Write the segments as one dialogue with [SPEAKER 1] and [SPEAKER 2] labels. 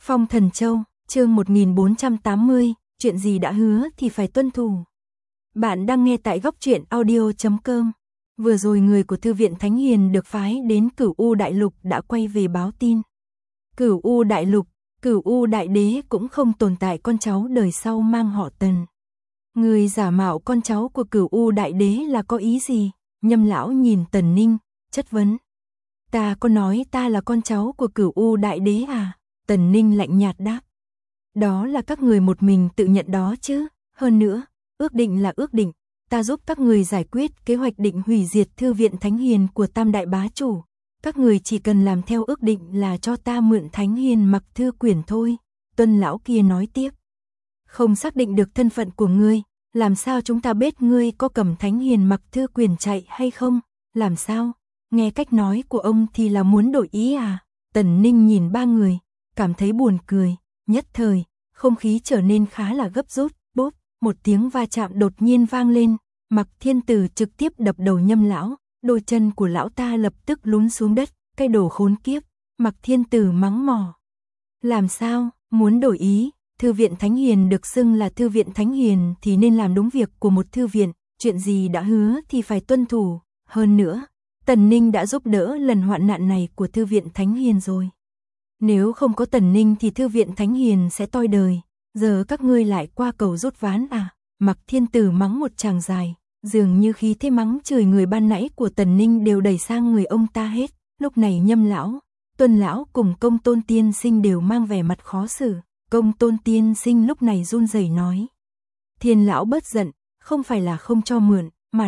[SPEAKER 1] Phong Thần Châu, chương 1480, chuyện gì đã hứa thì phải tuân thủ. Bạn đang nghe tại góc truyện audio.com. Vừa rồi người của Thư viện Thánh Hiền được phái đến Cửu U Đại Lục đã quay về báo tin. Cửu U Đại Lục, Cửu U Đại Đế cũng không tồn tại con cháu đời sau mang họ Tần. Người giả mạo con cháu của Cửu U Đại Đế là có ý gì? Nhâm lão nhìn Tần Ninh, chất vấn. Ta có nói ta là con cháu của Cửu U Đại Đế à? Tần Ninh lạnh nhạt đáp. Đó là các người một mình tự nhận đó chứ. Hơn nữa, ước định là ước định. Ta giúp các người giải quyết kế hoạch định hủy diệt Thư viện Thánh Hiền của Tam Đại Bá Chủ. Các người chỉ cần làm theo ước định là cho ta mượn Thánh Hiền mặc thư quyển thôi. Tuân lão kia nói tiếp. Không xác định được thân phận của ngươi, làm sao chúng ta biết ngươi có cầm Thánh Hiền mặc thư quyển chạy hay không? Làm sao? Nghe cách nói của ông thì là muốn đổi ý à? Tần Ninh nhìn ba người, cảm thấy buồn cười. Nhất thời, không khí trở nên khá là gấp rút. Bốp, một tiếng va chạm đột nhiên vang lên. Mặc Thiên Tử trực tiếp đập đầu Nhâm lão, đôi chân của lão ta lập tức lún xuống đất. Cái đồ khốn kiếp, Mặc Thiên Tử mắng mỏ. Làm sao, muốn đổi ý? Thư viện Thánh Hiền được xưng là Thư viện Thánh Hiền thì nên làm đúng việc của một thư viện, chuyện gì đã hứa thì phải tuân thủ. Hơn nữa, Tần Ninh đã giúp đỡ lần hoạn nạn này của Thư viện Thánh Hiền rồi. Nếu không có Tần Ninh thì Thư viện Thánh Hiền sẽ toi đời, giờ các ngươi lại qua cầu rút ván à? Mặc Thiên Tử mắng một tràng dài, dường như khí thế mắng chửi người ban nãy của Tần Ninh đều đẩy sang người ông ta hết. Lúc này Nhâm lão, Tuân lão cùng Công Tôn tiên sinh đều mang vẻ mặt khó xử. Công Tôn tiên sinh lúc này run rẩy nói. Thiên lão bớt giận, không phải là không cho mượn, mà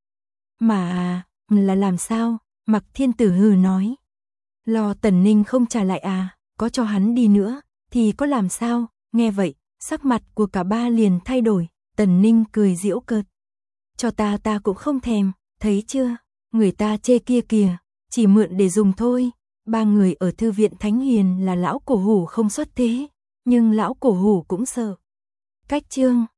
[SPEAKER 1] là làm sao? Mặc Thiên Tử hừ nói. Lo Tần Ninh không trả lại à, có cho hắn đi nữa, thì có làm sao? Nghe vậy, sắc mặt của cả ba liền thay đổi. Tần Ninh cười giễu cợt. Cho ta cũng không thèm, thấy chưa? Người ta chê kia kìa, chỉ mượn để dùng thôi. Ba người ở Thư viện Thánh Hiền là lão cổ hủ không xuất thế, nhưng lão cổ hủ cũng sợ. Cách chương